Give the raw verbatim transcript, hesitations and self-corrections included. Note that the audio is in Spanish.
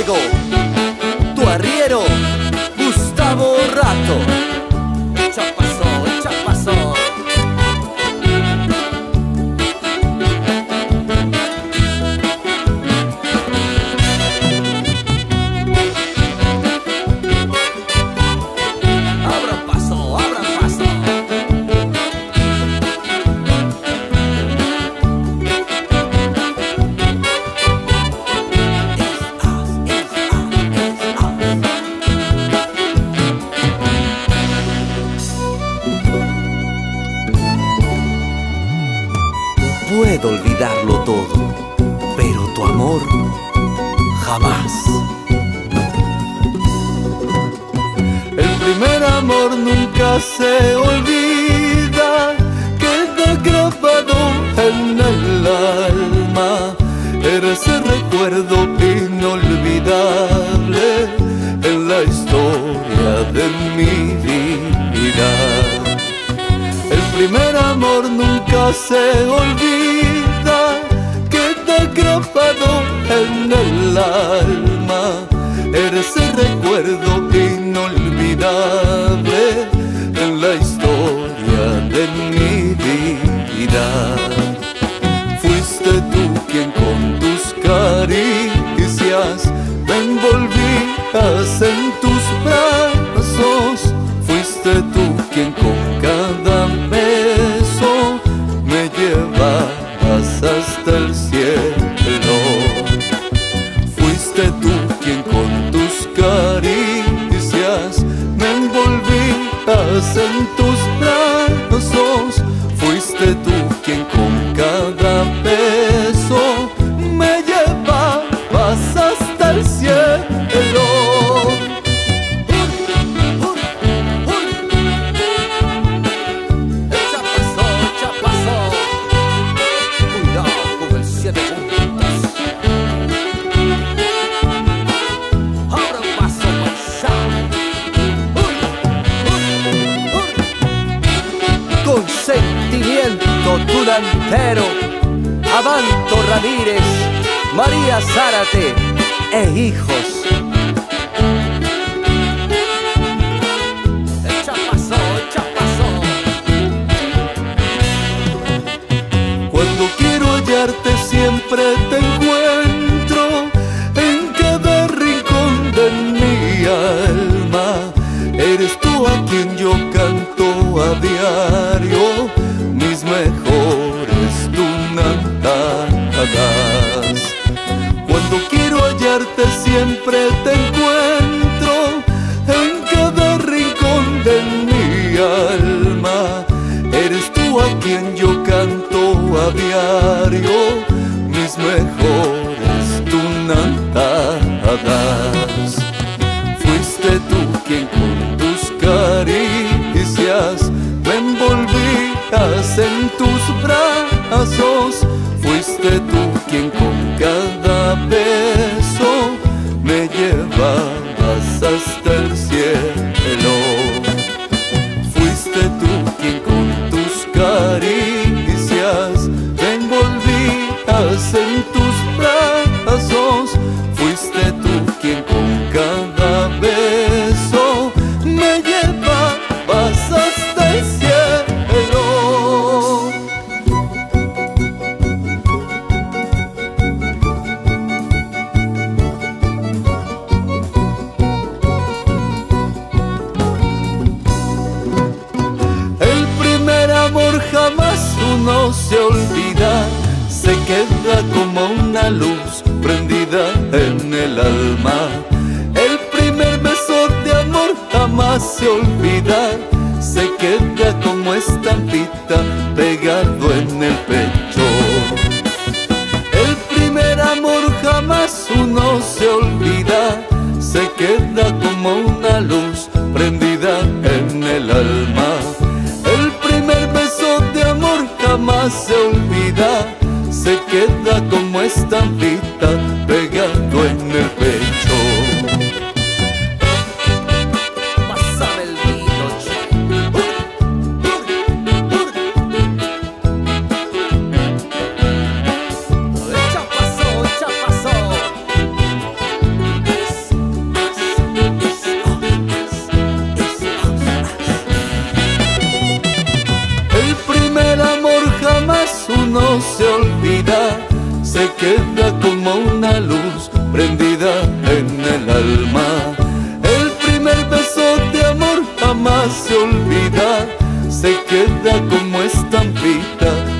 fuego, tu arriero, Gustavo Rato. Ya pasó, ya pasó. Abran paso, abran paso. Puedo olvidarlo todo, pero tu amor jamás. El primer amor nunca se olvida, queda grabado en el alma. Eres el recuerdo inolvidable en la historia de mi vida. El primer amor nunca se olvida, queda grabado en el alma. Eres el recuerdo inolvidable en la historia de mi vida. Fuiste tú quien con tus caricias me envolvías en tus brazos. Fuiste tú quien con cada beso me llevabas hasta el cielo. Fuiste tú quien con tus caricias me envolvías en tus brazos. Fuiste tú quien con cada beso me llevabas hasta el cielo. Sentimiento durantero, Abanto Ramírez, María Zárate e hijos. Ya pasó, ya pasó. Cuando quiero hallarte siempre te encuentro en cada rincón de mi alma. Eres tú a quien yo canto a diario mis mejores tunantadas. Cuando quiero hallarte siempre te encuentro en cada rincón de mi alma. Eres tú a quien yo canto a diario mis mejores tunantadas. Fuiste tú quien con tus caricias me envolvías en tus brazos. Fuiste tú quien con cada beso me llevabas hasta el cielo. Fuiste tú quien con tus caricias me envolvías en tus brazos. Fuiste tú quien con cada beso me llevabas hasta el cielo. El primer amor jamás uno se olvida, se queda como una luz prendida en el alma. El primer beso de amor jamás se olvida, se queda como estampita pegado en el pecho. El primer amor jamás uno se olvida, se queda como una luz prendida en el alma. El primer beso de amor jamás se olvida, se queda como estampita pegado en el pecho. Pásame el vino, che. Ya pasó, ya pasó. jamás se olvida, se queda como estampita